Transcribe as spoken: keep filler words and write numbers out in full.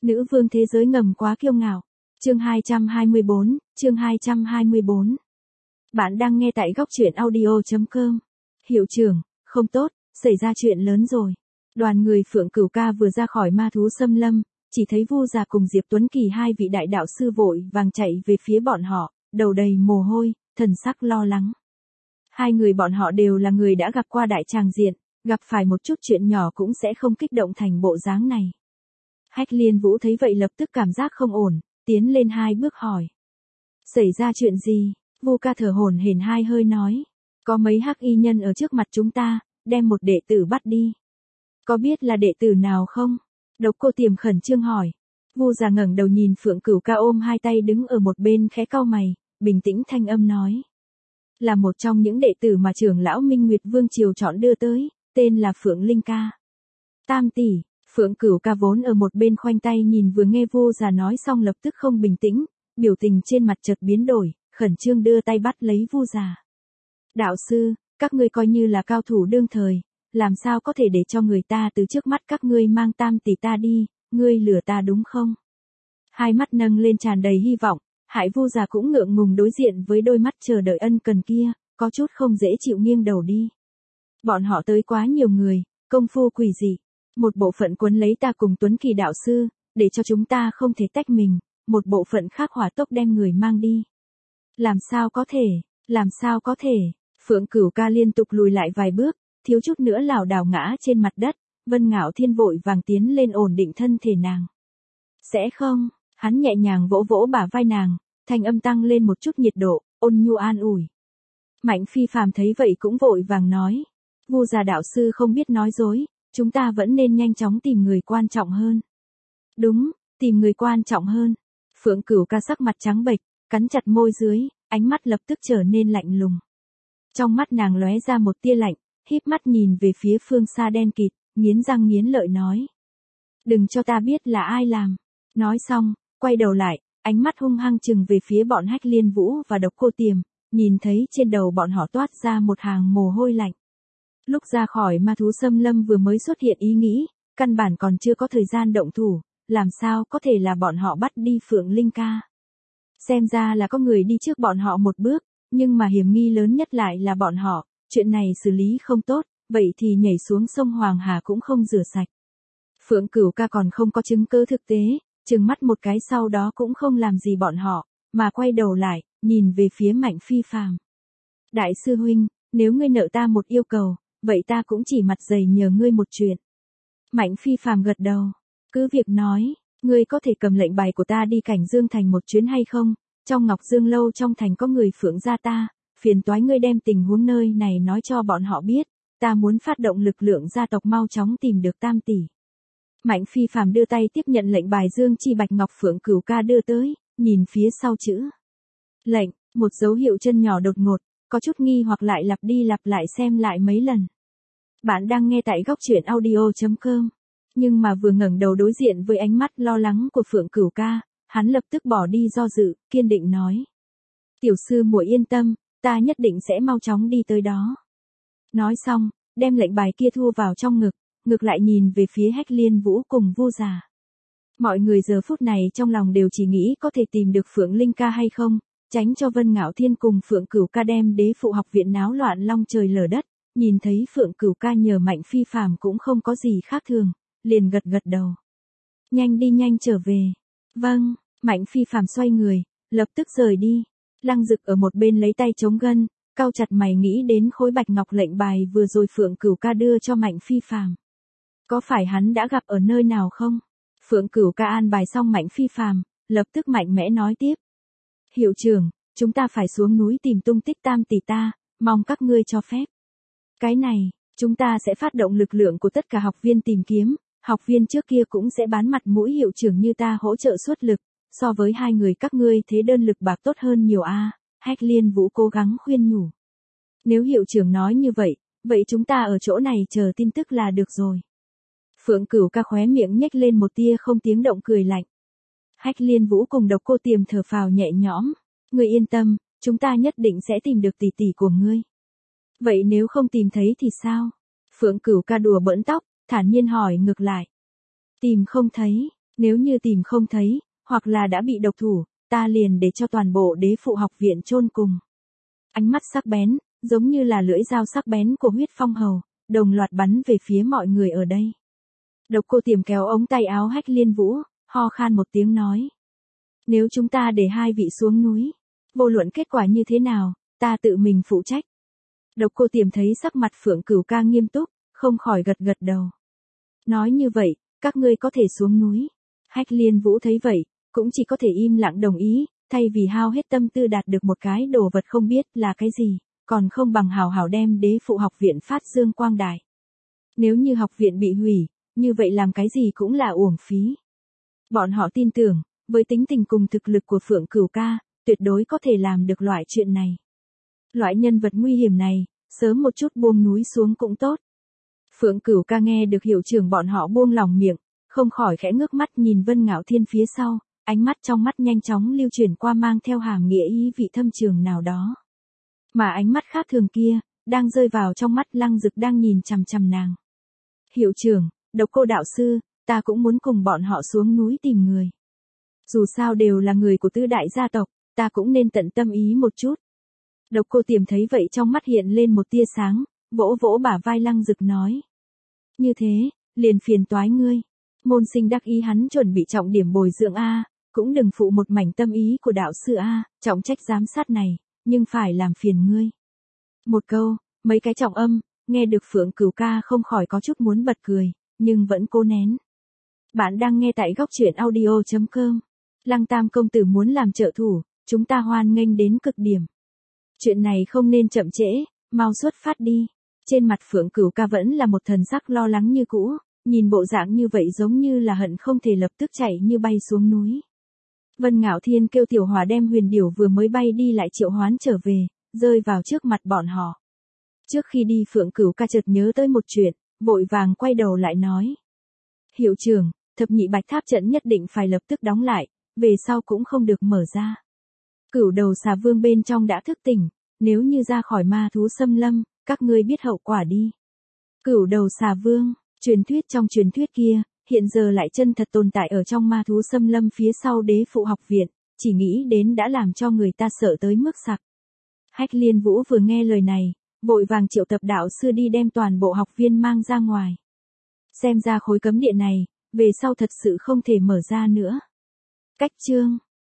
Nữ vương thế giới ngầm quá kiêu ngạo. Chương hai trăm hai mươi bốn, chương hai trăm hai mươi bốn. Bạn đang nghe tại góc truyện audio chấm com. Hiệu trưởng, không tốt, xảy ra chuyện lớn rồi. Đoàn người Phượng Cửu Ca vừa ra khỏi ma thú xâm lâm, chỉ thấy Vu Già cùng Diệp Tuấn Kỳ hai vị đại đạo sư vội vàng chạy về phía bọn họ, đầu đầy mồ hôi, thần sắc lo lắng. Hai người bọn họ đều là người đã gặp qua đại tràng diện, gặp phải một chút chuyện nhỏ cũng sẽ không kích động thành bộ dáng này. Hách Liên Vũ thấy vậy lập tức cảm giác không ổn, tiến lên hai bước hỏi. Xảy ra chuyện gì? Vu Ca thở hổn hển hai hơi nói. Có mấy hắc y nhân ở trước mặt chúng ta, đem một đệ tử bắt đi. Có biết là đệ tử nào không? Độc Cô Tiềm khẩn trương hỏi. Vu Già ngẩng đầu nhìn Phượng Cửu Ca ôm hai tay đứng ở một bên khẽ cau mày, bình tĩnh thanh âm nói. Là một trong những đệ tử mà trưởng lão Minh Nguyệt Vương Triều chọn đưa tới, tên là Phượng Linh Ca. Tam tỷ. Phượng Cửu Ca vốn ở một bên khoanh tay nhìn vừa nghe Vu Già nói xong lập tức không bình tĩnh, biểu tình trên mặt chợt biến đổi, khẩn trương đưa tay bắt lấy Vu Già. Đạo sư, các ngươi coi như là cao thủ đương thời, làm sao có thể để cho người ta từ trước mắt các ngươi mang tam tỷ ta đi, ngươi lừa ta đúng không? Hai mắt nâng lên tràn đầy hy vọng, hại Vu Già cũng ngượng ngùng đối diện với đôi mắt chờ đợi ân cần kia, có chút không dễ chịu nghiêng đầu đi. Bọn họ tới quá nhiều người, công phu quỷ dị. Một bộ phận quấn lấy ta cùng Tuấn Kỳ đạo sư, để cho chúng ta không thể tách mình, một bộ phận khác hỏa tốc đem người mang đi. Làm sao có thể, làm sao có thể, Phượng Cửu Ca liên tục lùi lại vài bước, thiếu chút nữa lảo đảo ngã trên mặt đất, Vân Ngạo Thiên vội vàng tiến lên ổn định thân thể nàng. Sẽ không, hắn nhẹ nhàng vỗ vỗ bả vai nàng, thanh âm tăng lên một chút nhiệt độ, ôn nhu an ủi. Mạnh Phi Phàm thấy vậy cũng vội vàng nói, Vu Già đạo sư không biết nói dối. Chúng ta vẫn nên nhanh chóng tìm người quan trọng hơn. Đúng, tìm người quan trọng hơn. Phượng Cửu Ca sắc mặt trắng bệch, cắn chặt môi dưới, ánh mắt lập tức trở nên lạnh lùng. Trong mắt nàng lóe ra một tia lạnh, híp mắt nhìn về phía phương xa đen kịt, nghiến răng nghiến lợi nói. Đừng cho ta biết là ai làm. Nói xong, quay đầu lại, ánh mắt hung hăng chừng về phía bọn Hách Liên Vũ và Độc Cô Tiềm, nhìn thấy trên đầu bọn họ toát ra một hàng mồ hôi lạnh. Lúc ra khỏi ma thú xâm lâm vừa mới xuất hiện ý nghĩ, căn bản còn chưa có thời gian động thủ, làm sao có thể là bọn họ bắt đi Phượng Linh Ca. Xem ra là có người đi trước bọn họ một bước, nhưng mà hiểm nghi lớn nhất lại là bọn họ, chuyện này xử lý không tốt, vậy thì nhảy xuống sông Hoàng Hà cũng không rửa sạch. Phượng Cửu Ca còn không có chứng cứ thực tế, trừng mắt một cái sau đó cũng không làm gì bọn họ, mà quay đầu lại, nhìn về phía Mạnh Phi Phàm. Đại sư huynh, nếu ngươi nợ ta một yêu cầu, vậy ta cũng chỉ mặt dày nhờ ngươi một chuyện. Mạnh Phi Phàm gật đầu. Cứ việc nói, ngươi có thể cầm lệnh bài của ta đi Cảnh Dương Thành một chuyến hay không? Trong Ngọc Dương Lâu trong thành có người Phượng gia ta, phiền toái ngươi đem tình huống nơi này nói cho bọn họ biết. Ta muốn phát động lực lượng gia tộc mau chóng tìm được tam tỷ. Mạnh Phi Phàm đưa tay tiếp nhận lệnh bài Dương Chi Bạch Ngọc Phượng Cửu Ca đưa tới, nhìn phía sau chữ. Lệnh, một dấu hiệu chân nhỏ đột ngột, có chút nghi hoặc lại lặp đi lặp lại xem lại mấy lần. Bạn đang nghe tại góc truyện audio chấm com. Nhưng mà vừa ngẩng đầu đối diện với ánh mắt lo lắng của Phượng Cửu Ca, hắn lập tức bỏ đi do dự, kiên định nói. Tiểu sư muội yên tâm, ta nhất định sẽ mau chóng đi tới đó. Nói xong, đem lệnh bài kia thu vào trong ngực, ngược lại nhìn về phía Hách Liên Vũ cùng Vu Già. Mọi người giờ phút này trong lòng đều chỉ nghĩ có thể tìm được Phượng Linh Ca hay không, tránh cho Vân Ngạo Thiên cùng Phượng Cửu Ca đem đế phụ học viện náo loạn long trời lở đất. Nhìn thấy Phượng Cửu Ca nhờ Mạnh Phi Phàm cũng không có gì khác thường, liền gật gật đầu. Nhanh đi nhanh trở về. Vâng, Mạnh Phi Phàm xoay người, lập tức rời đi. Lăng Dực ở một bên lấy tay chống gân, cau chặt mày nghĩ đến khối bạch ngọc lệnh bài vừa rồi Phượng Cửu Ca đưa cho Mạnh Phi Phàm. Có phải hắn đã gặp ở nơi nào không? Phượng Cửu Ca an bài xong Mạnh Phi Phàm, lập tức mạnh mẽ nói tiếp. Hiệu trưởng, chúng ta phải xuống núi tìm tung tích tam tỷ ta, mong các ngươi cho phép. Cái này, chúng ta sẽ phát động lực lượng của tất cả học viên tìm kiếm, học viên trước kia cũng sẽ bán mặt mũi hiệu trưởng như ta hỗ trợ xuất lực, so với hai người các ngươi thế đơn lực bạc tốt hơn nhiều a. À. Hách Liên Vũ cố gắng khuyên nhủ. Nếu hiệu trưởng nói như vậy, vậy chúng ta ở chỗ này chờ tin tức là được rồi. Phượng Cửu Ca khóe miệng nhếch lên một tia không tiếng động cười lạnh. Hách Liên Vũ cùng Độc Cô Tiềm thở phào nhẹ nhõm, ngươi yên tâm, chúng ta nhất định sẽ tìm được tỷ tỷ của ngươi. Vậy nếu không tìm thấy thì sao? Phượng Cửu Ca đùa bỡn tóc, thản nhiên hỏi ngược lại. Tìm không thấy, Nếu như tìm không thấy, hoặc là đã bị độc thủ, ta liền để cho toàn bộ đế phụ học viện chôn cùng. Ánh mắt sắc bén, giống như là lưỡi dao sắc bén của huyết phong hầu, đồng loạt bắn về phía mọi người ở đây. Độc Cô Tiềm kéo ống tay áo Hách Liên Vũ, ho khan một tiếng nói. Nếu chúng ta để hai vị xuống núi, vô luận kết quả như thế nào, ta tự mình phụ trách. Độc Cô Tiềm thấy sắc mặt Phượng Cửu Ca nghiêm túc, không khỏi gật gật đầu. Nói như vậy, các ngươi có thể xuống núi. Hách Liên Vũ thấy vậy, cũng chỉ có thể im lặng đồng ý, thay vì hao hết tâm tư đạt được một cái đồ vật không biết là cái gì, còn không bằng hào hào đem đế phụ học viện phát dương quang đại. Nếu như học viện bị hủy, như vậy làm cái gì cũng là uổng phí. Bọn họ tin tưởng, với tính tình cùng thực lực của Phượng Cửu Ca, tuyệt đối có thể làm được loại chuyện này. Loại nhân vật nguy hiểm này, sớm một chút buông núi xuống cũng tốt. Phượng Cửu Ca nghe được hiệu trưởng bọn họ buông lòng miệng, không khỏi khẽ ngước mắt nhìn Vân Ngạo Thiên phía sau, ánh mắt trong mắt nhanh chóng lưu chuyển qua mang theo hàm nghĩa ý vị thâm trường nào đó. Mà ánh mắt khác thường kia, đang rơi vào trong mắt Lăng Dực đang nhìn chằm chằm nàng. Hiệu trưởng, Độc Cô đạo sư, ta cũng muốn cùng bọn họ xuống núi tìm người. Dù sao đều là người của tứ đại gia tộc, ta cũng nên tận tâm ý một chút. Độc Cô Tiềm thấy vậy trong mắt hiện lên một tia sáng, vỗ vỗ bả vai Lăng Dực nói. Như thế, liền phiền toái ngươi. Môn sinh đắc ý hắn chuẩn bị trọng điểm bồi dưỡng A, cũng đừng phụ một mảnh tâm ý của đạo sư A, trọng trách giám sát này, nhưng phải làm phiền ngươi. Một câu, mấy cái trọng âm, nghe được Phượng Cửu Ca không khỏi có chút muốn bật cười, nhưng vẫn cố nén. Bạn đang nghe tại góc truyện audio chấm com. Lăng Tam công tử muốn làm trợ thủ, chúng ta hoan nghênh đến cực điểm. Chuyện này không nên chậm trễ, mau xuất phát đi. Trên mặt Phượng Cửu Ca vẫn là một thần sắc lo lắng như cũ, nhìn bộ dạng như vậy giống như là hận không thể lập tức chạy như bay xuống núi. Vân Ngạo Thiên kêu Tiểu Hòa đem huyền điểu vừa mới bay đi lại triệu hoán trở về, rơi vào trước mặt bọn họ. Trước khi đi Phượng Cửu Ca chợt nhớ tới một chuyện, vội vàng quay đầu lại nói. Hiệu trưởng, thập nhị bạch tháp trận nhất định phải lập tức đóng lại, về sau cũng không được mở ra. Cửu đầu xà vương bên trong đã thức tỉnh, nếu như ra khỏi ma thú xâm lâm, các ngươi biết hậu quả đi. Cửu đầu xà vương, truyền thuyết trong truyền thuyết kia, hiện giờ lại chân thật tồn tại ở trong ma thú xâm lâm phía sau đế phụ học viện, chỉ nghĩ đến đã làm cho người ta sợ tới mức sặc. Hách Liên Vũ vừa nghe lời này, vội vàng triệu tập đạo sư đi đem toàn bộ học viên mang ra ngoài. Xem ra khối cấm địa này, về sau thật sự không thể mở ra nữa. Cách chương